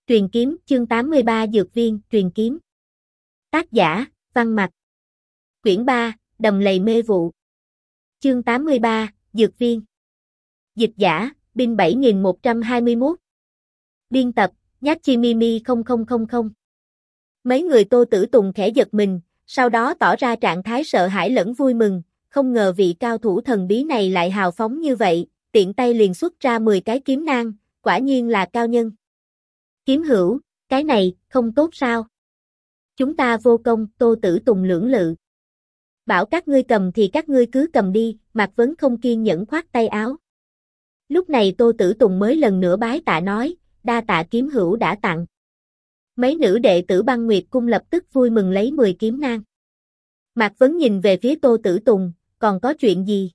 Truyền kiếm, chương 83 Dược viên, truyền kiếm. Tác giả, Văn Mặc. Quyển 3, Đầm lầy mê vụ. Chương 83, Dược viên. Dịch giả, Binh 7121. Biên tập, Nhachimimi 0000. Mấy người Tô Tử Tùng khẽ giật mình, sau đó tỏ ra trạng thái sợ hãi lẫn vui mừng, không ngờ vị cao thủ thần bí này lại hào phóng như vậy, tiện tay liền xuất ra 10 cái kiếm nang, quả nhiên là cao nhân. Kiếm hữu, cái này, không tốt sao? Chúng ta vô công, Tô Tử Tùng lưỡng lự. Bảo các ngươi cầm thì các ngươi cứ cầm đi, Mạc Vấn không kiên nhẫn khoát tay áo. Lúc này Tô Tử Tùng mới lần nữa bái tạ nói, đa tạ kiếm hữu đã tặng. Mấy nữ đệ tử Băng Nguyệt Cung lập tức vui mừng lấy 10 kiếm nang. Mạc Vấn nhìn về phía Tô Tử Tùng, còn có chuyện gì?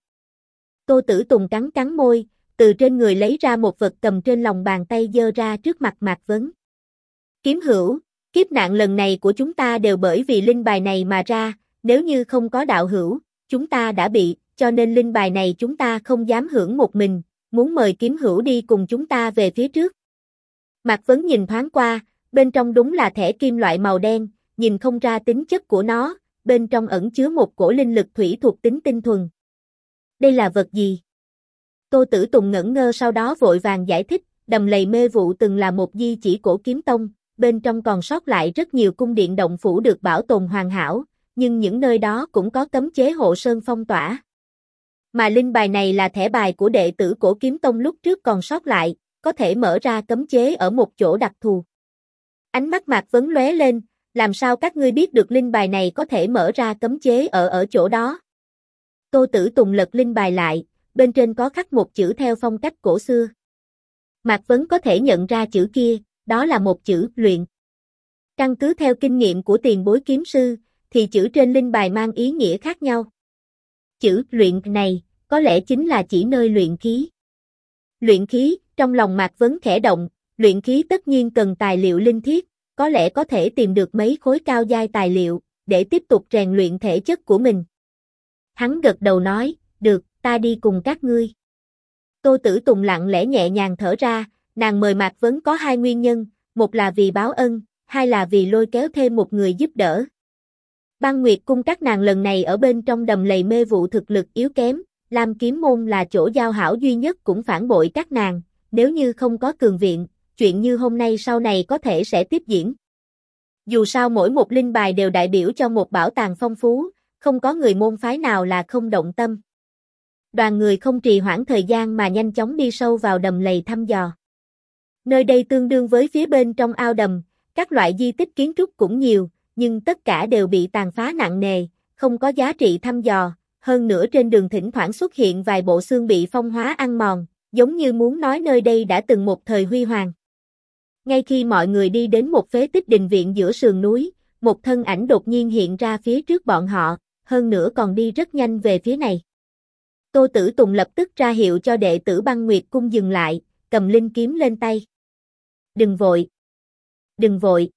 Tô Tử Tùng cắn cắn môi, từ trên người lấy ra một vật cầm trên lòng bàn tay giơ ra trước mặt Mạc Vấn. Kiếm hữu, kiếp nạn lần này của chúng ta đều bởi vì linh bài này mà ra, nếu như không có đạo hữu, chúng ta đã bị, cho nên linh bài này chúng ta không dám hưởng một mình, muốn mời kiếm hữu đi cùng chúng ta về phía trước. Mạc Vấn nhìn thoáng qua, bên trong đúng là thẻ kim loại màu đen, nhìn không ra tính chất của nó, bên trong ẩn chứa một cổ linh lực thủy thuộc tính tinh thuần. Đây là vật gì? Tô Tử Tùng ngẩn ngơ sau đó vội vàng giải thích, đầm lầy mê vụ từng là một di chỉ cổ kiếm tông, bên trong còn sót lại rất nhiều cung điện động phủ được bảo tồn hoàn hảo, nhưng những nơi đó cũng có cấm chế hộ sơn phong tỏa. Mà linh bài này là thẻ bài của đệ tử cổ kiếm tông lúc trước còn sót lại, có thể mở ra cấm chế ở một chỗ đặc thù. Ánh mắt Mạc Vấn lóe lên, làm sao các ngươi biết được linh bài này có thể mở ra cấm chế ở chỗ đó? Tô Tử Tùng lật linh bài lại, bên trên có khắc một chữ theo phong cách cổ xưa. Mạc Vấn có thể nhận ra chữ kia, đó là một chữ luyện. Căn cứ theo kinh nghiệm của tiền bối kiếm sư, thì chữ trên linh bài mang ý nghĩa khác nhau. Chữ luyện này, có lẽ chính là chỉ nơi luyện khí. Luyện khí, trong lòng Mạc Vấn khẽ động, luyện khí tất nhiên cần tài liệu linh thiết, có lẽ có thể tìm được mấy khối cao giai tài liệu, để tiếp tục rèn luyện thể chất của mình. Hắn gật đầu nói, được, ta đi cùng các ngươi. Tô Tử Tùng lặng lẽ nhẹ nhàng thở ra, nàng mời Mạc Vấn có hai nguyên nhân, một là vì báo ân, hai là vì lôi kéo thêm một người giúp đỡ. Băng Nguyệt Cung các nàng lần này ở bên trong đầm lầy mê vụ thực lực yếu kém, Lam Kiếm Môn là chỗ giao hảo duy nhất cũng phản bội các nàng, nếu như không có cường viện, chuyện như hôm nay sau này có thể sẽ tiếp diễn. Dù sao mỗi một linh bài đều đại biểu cho một bảo tàng phong phú, không có người môn phái nào là không động tâm. Đoàn người không trì hoãn thời gian mà nhanh chóng đi sâu vào đầm lầy thăm dò. Nơi đây tương đương với phía bên trong ao đầm, các loại di tích kiến trúc cũng nhiều, nhưng tất cả đều bị tàn phá nặng nề, không có giá trị thăm dò, hơn nữa trên đường thỉnh thoảng xuất hiện vài bộ xương bị phong hóa ăn mòn, giống như muốn nói nơi đây đã từng một thời huy hoàng. Ngay khi mọi người đi đến một phế tích đình viện giữa sườn núi, một thân ảnh đột nhiên hiện ra phía trước bọn họ, hơn nữa còn đi rất nhanh về phía này. Tô Tử Tùng lập tức ra hiệu cho đệ tử Băng Nguyệt Cung dừng lại, cầm linh kiếm lên tay. Đừng vội. Đừng vội.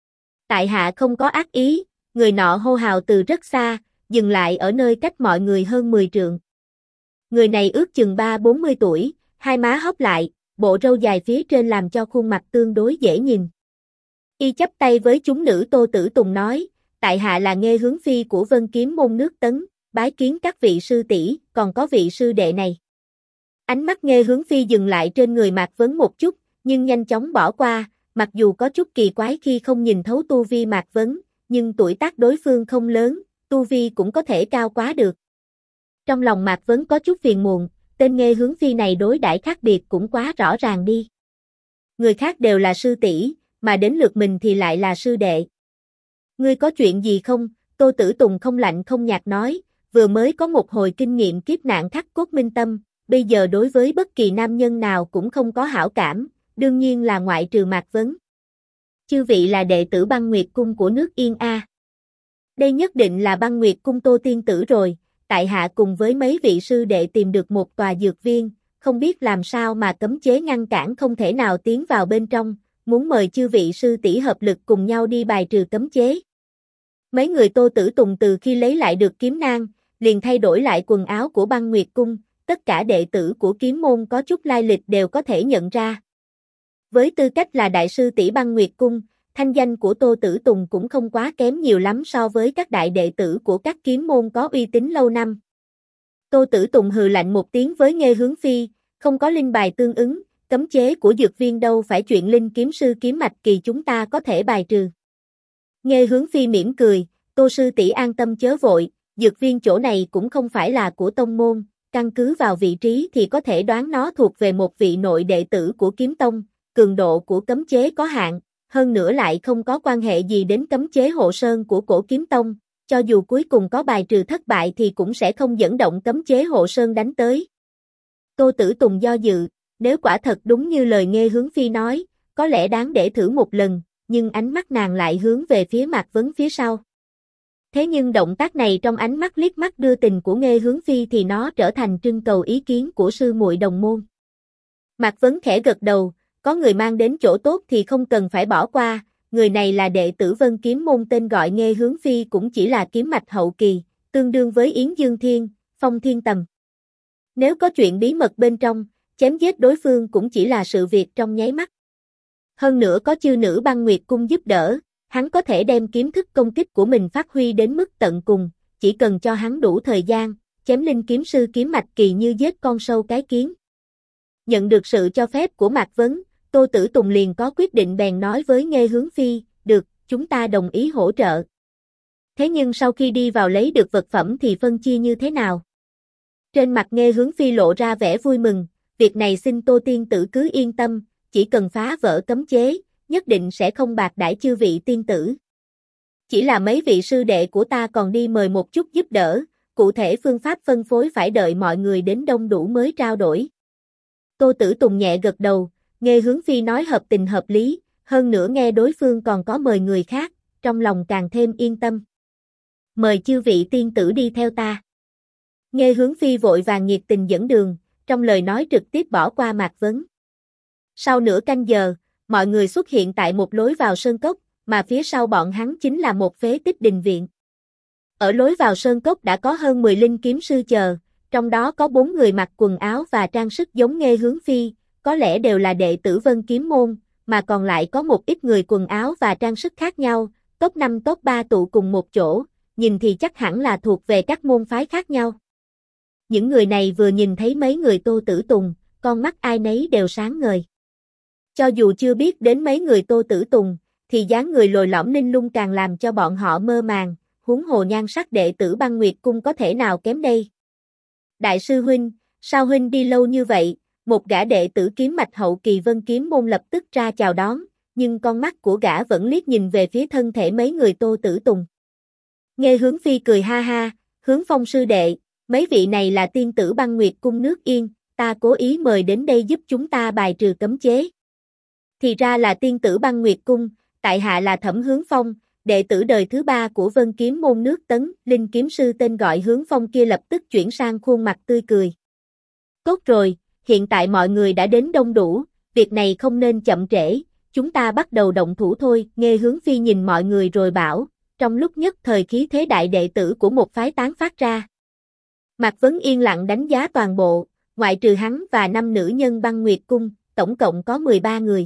Tại hạ không có ác ý, người nọ hô hào từ rất xa, dừng lại ở nơi cách mọi người hơn 10 trượng. Người này ước chừng 30-40 tuổi, hai má hốc lại, bộ râu dài phía trên làm cho khuôn mặt tương đối dễ nhìn. Y chắp tay với chúng nữ. Tô Tử Tùng nói, tại hạ là Nghê Hướng Phi của Vân Kiếm Môn nước Tấn, bái kiến các vị sư tỷ, còn có vị sư đệ này. Ánh mắt Nghê Hướng Phi dừng lại trên người Mạc Vấn một chút, nhưng nhanh chóng bỏ qua, mặc dù có chút kỳ quái khi không nhìn thấu tu vi Mạc Vấn, nhưng tuổi tác đối phương không lớn, tu vi cũng có thể cao quá được. Trong lòng Mạc Vấn có chút phiền muộn, tên Nghê Hướng Phi này đối đãi khác biệt cũng quá rõ ràng đi. Người khác đều là sư tỷ, mà đến lượt mình thì lại là sư đệ. Ngươi có chuyện gì không? Tô Tử Tùng không lạnh không nhạt nói, vừa mới có một hồi kinh nghiệm kiếp nạn khắc cốt minh tâm, bây giờ đối với bất kỳ nam nhân nào cũng không có hảo cảm, đương nhiên là ngoại trừ Mạc Vấn. Chư vị là đệ tử Băng Nguyệt Cung của nước Yên A. Đây nhất định là Băng Nguyệt Cung Tô tiên tử rồi, tại hạ cùng với mấy vị sư đệ tìm được một tòa dược viên, không biết làm sao mà cấm chế ngăn cản không thể nào tiến vào bên trong, muốn mời chư vị sư tỷ hợp lực cùng nhau đi bài trừ cấm chế. Mấy người Tô Tử Tùng từ khi lấy lại được kiếm nang, liền thay đổi lại quần áo của Băng Nguyệt Cung, tất cả đệ tử của kiếm môn có chút lai lịch đều có thể nhận ra. Với tư cách là đại sư tỷ Băng Nguyệt Cung, thanh danh của Tô Tử Tùng cũng không quá kém nhiều lắm so với các đại đệ tử của các kiếm môn có uy tín lâu năm. Tô Tử Tùng hừ lạnh một tiếng với Nghê Hướng Phi, không có linh bài tương ứng, cấm chế của dược viên đâu phải chuyện linh kiếm sư kiếm mạch kỳ chúng ta có thể bài trừ. Nghê Hướng Phi mỉm cười, Tô sư tỷ an tâm chớ vội, dược viên chỗ này cũng không phải là của tông môn, căn cứ vào vị trí thì có thể đoán nó thuộc về một vị nội đệ tử của kiếm tông, cường độ của cấm chế có hạn, hơn nữa lại không có quan hệ gì đến cấm chế hộ sơn của cổ kiếm tông, cho dù cuối cùng có bài trừ thất bại thì cũng sẽ không dẫn động cấm chế hộ sơn đánh tới. Tô Tử Tùng do dự, nếu quả thật đúng như lời Nghê Hướng Phi nói, có lẽ đáng để thử một lần, nhưng ánh mắt nàng lại hướng về phía Mạc Vấn phía sau. Thế nhưng động tác này trong ánh mắt liếc mắt đưa tình của Nghê Hướng Phi thì nó trở thành trưng cầu ý kiến của sư muội đồng môn. Mạc Vấn khẽ gật đầu, có người mang đến chỗ tốt thì không cần phải bỏ qua, người này là đệ tử Vân Kiếm môn tên gọi Nghê Hướng Phi cũng chỉ là kiếm mạch hậu kỳ, tương đương với Yến Dương Thiên, Phong Thiên Tầm. Nếu có chuyện bí mật bên trong, chém giết đối phương cũng chỉ là sự việc trong nháy mắt. Hơn nữa có chư nữ Băng Nguyệt Cung giúp đỡ, hắn có thể đem kiếm thức công kích của mình phát huy đến mức tận cùng, chỉ cần cho hắn đủ thời gian, chém linh kiếm sư kiếm mạch kỳ như giết con sâu cái kiến. Nhận được sự cho phép của Mạc Vấn, Tô Tử Tùng liền có quyết định bèn nói với Nghê Hướng Phi, được, chúng ta đồng ý hỗ trợ. Thế nhưng sau khi đi vào lấy được vật phẩm thì phân chia như thế nào? Trên mặt Nghê Hướng Phi lộ ra vẻ vui mừng, việc này xin Tô tiên tử cứ yên tâm, chỉ cần phá vỡ cấm chế, nhất định sẽ không bạc đãi chư vị tiên tử. Chỉ là mấy vị sư đệ của ta còn đi mời một chút giúp đỡ, cụ thể phương pháp phân phối phải đợi mọi người đến đông đủ mới trao đổi. Tô Tử Tùng nhẹ gật đầu, Nghê Hướng Phi nói hợp tình hợp lý, hơn nữa nghe đối phương còn có mời người khác, trong lòng càng thêm yên tâm. Mời chư vị tiên tử đi theo ta. Nghê Hướng Phi vội vàng nhiệt tình dẫn đường, trong lời nói trực tiếp bỏ qua Mạc Vấn. Sau nửa canh giờ, mọi người xuất hiện tại một lối vào sơn cốc, mà phía sau bọn hắn chính là một phế tích đình viện. Ở lối vào sơn cốc đã có hơn 10 linh kiếm sư chờ, trong đó có 4 người mặc quần áo và trang sức giống Nghê Hướng Phi, có lẽ đều là đệ tử Vân Kiếm môn, mà còn lại có một ít người quần áo và trang sức khác nhau, top 5 top 3 tụ cùng một chỗ, nhìn thì chắc hẳn là thuộc về các môn phái khác nhau. Những người này vừa nhìn thấy mấy người Tô Tử Tùng, con mắt ai nấy đều sáng ngời. Cho dù chưa biết đến mấy người Tô Tử Tùng, thì dáng người lồi lõm ninh lung càng làm cho bọn họ mơ màng, huống hồ nhan sắc đệ tử Băng Nguyệt Cung có thể nào kém đây. Đại sư huynh, sao huynh đi lâu như vậy? Một gã đệ tử kiếm mạch hậu kỳ Vân Kiếm môn lập tức ra chào đón, nhưng con mắt của gã vẫn liếc nhìn về phía thân thể mấy người Tô Tử Tùng. Nghê Hướng Phi cười ha ha, Hướng Phong sư đệ, mấy vị này là tiên tử Băng Nguyệt Cung nước Yên, ta cố ý mời đến đây giúp chúng ta bài trừ cấm chế. Thì ra là tiên tử Băng Nguyệt Cung, tại hạ là Thẩm Hướng Phong, đệ tử đời thứ 3 của Vân Kiếm môn nước Tấn, linh kiếm sư tên gọi Hướng Phong kia lập tức chuyển sang khuôn mặt tươi cười. Tốt rồi, hiện tại mọi người đã đến đông đủ, việc này không nên chậm trễ, chúng ta bắt đầu động thủ thôi. Nghê Hướng Phi nhìn mọi người rồi bảo, trong lúc nhất thời khí thế đại đệ tử của một phái tán phát ra. Mạc Vấn yên lặng đánh giá toàn bộ, ngoại trừ hắn và 5 nữ nhân Băng Nguyệt Cung, tổng cộng có 13 người.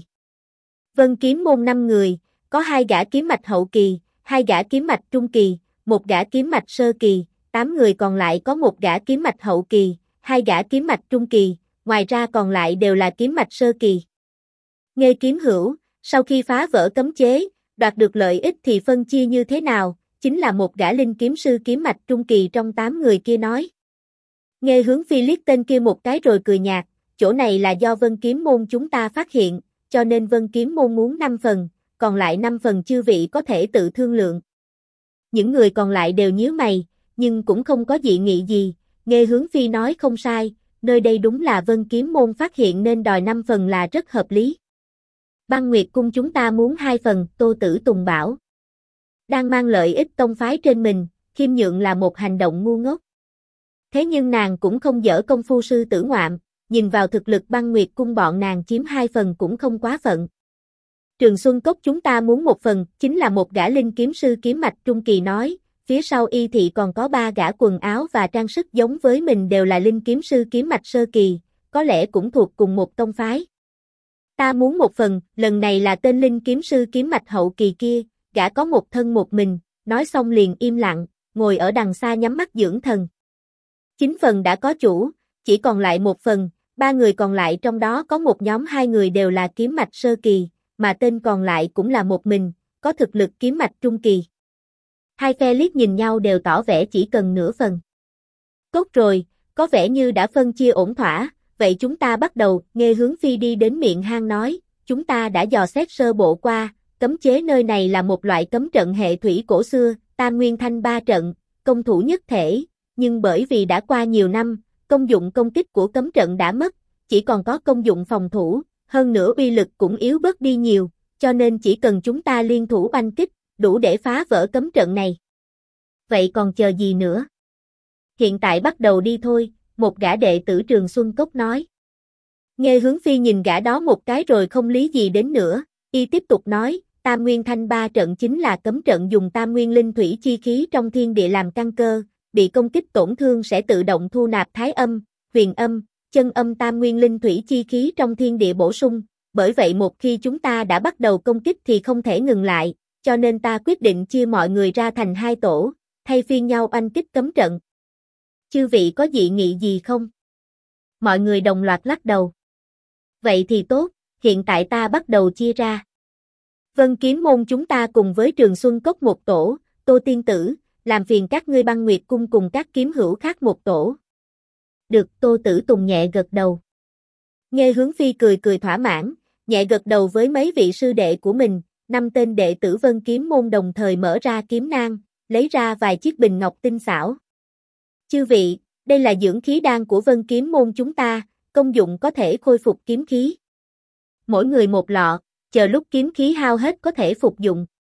Vân Kiếm môn 5 người, có 2 gã kiếm mạch hậu kỳ, 2 gã kiếm mạch trung kỳ, 1 gã kiếm mạch sơ kỳ, 8 người còn lại có 1 gã kiếm mạch hậu kỳ, 2 gã kiếm mạch trung kỳ, ngoài ra còn lại đều là kiếm mạch sơ kỳ. Nghê kiếm hữu, sau khi phá vỡ cấm chế, đoạt được lợi ích thì phân chia như thế nào, chính là một gã linh kiếm sư kiếm mạch trung kỳ trong 8 người kia nói. Nghê Hướng Phi liếc tên kia một cái rồi cười nhạt, chỗ này là do Vân Kiếm môn chúng ta phát hiện, cho nên Vân Kiếm môn muốn 5 phần, còn lại 5 phần chư vị có thể tự thương lượng. Những người còn lại đều nhíu mày, nhưng cũng không có dị nghị gì, Nghê Hướng Phi nói không sai, nơi đây đúng là Vân Kiếm môn phát hiện nên đòi 5 phần là rất hợp lý. Băng Nguyệt Cung chúng ta muốn 2 phần, Tô Tử Tùng bảo. Đang mang lợi ích tông phái trên mình, khiêm nhượng là một hành động ngu ngốc. Thế nhưng nàng cũng không dở công phu sư tử ngoạm, nhìn vào thực lực Băng Nguyệt Cung bọn nàng chiếm 2 phần cũng không quá phận. Trường Xuân Cốc chúng ta muốn 1 phần, chính là một gã linh kiếm sư kiếm mạch trung kỳ nói, phía sau y thị còn có 3 gã quần áo và trang sức giống với mình đều là linh kiếm sư kiếm mạch sơ kỳ, có lẽ cũng thuộc cùng một tông phái. Ta muốn một phần, lần này là tên linh kiếm sư kiếm mạch hậu kỳ kia, gã có một thân một mình, nói xong liền im lặng, ngồi ở đằng xa nhắm mắt dưỡng thần. 9 phần đã có chủ, chỉ còn lại 1 phần, 3 người còn lại trong đó có một nhóm 2 người đều là kiếm mạch sơ kỳ, mà tên còn lại cũng là một mình, có thực lực kiếm mạch trung kỳ. Hai phe liếc nhìn nhau đều tỏ vẻ chỉ cần nửa phần. Tốt rồi, có vẻ như đã phân chia ổn thỏa, vậy chúng ta bắt đầu. Nghe Hướng Phi đi đến miệng hang nói, chúng ta đã dò xét sơ bộ qua, cấm chế nơi này là một loại cấm trận hệ thủy cổ xưa, Tam Nguyên Thanh Ba trận, công thủ nhất thể, nhưng bởi vì đã qua nhiều năm, công dụng công kích của cấm trận đã mất, chỉ còn có công dụng phòng thủ, hơn nữa uy lực cũng yếu bớt đi nhiều, cho nên chỉ cần chúng ta liên thủ oanh kích, đủ để phá vỡ cấm trận này. Vậy còn chờ gì nữa? Hiện tại bắt đầu đi thôi, một gã đệ tử Trường Xuân Cốc nói. Nghe Hướng Phi nhìn gã đó một cái rồi không lý gì đến nữa, y tiếp tục nói, Tam Nguyên Thanh Ba trận chính là cấm trận dùng tam nguyên linh thủy chi khí trong thiên địa làm căn cơ, bị công kích tổn thương sẽ tự động thu nạp thái âm, huyền âm, chân âm tam nguyên linh thủy chi khí trong thiên địa bổ sung, bởi vậy một khi chúng ta đã bắt đầu công kích thì không thể ngừng lại, cho nên ta quyết định chia mọi người ra thành 2 tổ, thay phiên nhau oanh kích cấm trận. Chư vị có dị nghị gì không? Mọi người đồng loạt lắc đầu. Vậy thì tốt, hiện tại ta bắt đầu chia ra. Vân Kiếm môn chúng ta cùng với Trường Xuân Cốc một tổ, Tô Tiên Tử, làm phiền các ngươi Băng Nguyệt cung cùng các kiếm hữu khác một tổ. Được, Tô Tử Tùng nhẹ gật đầu. Nghe Hướng Phi cười cười thỏa mãn, nhẹ gật đầu với mấy vị sư đệ của mình, 5 tên đệ tử Vân Kiếm môn đồng thời mở ra kiếm nang, lấy ra vài chiếc bình ngọc tinh xảo. Chư vị, đây là dưỡng khí đan của Vân Kiếm môn chúng ta, công dụng có thể khôi phục kiếm khí. Mỗi người một lọ, chờ lúc kiếm khí hao hết có thể phục dụng.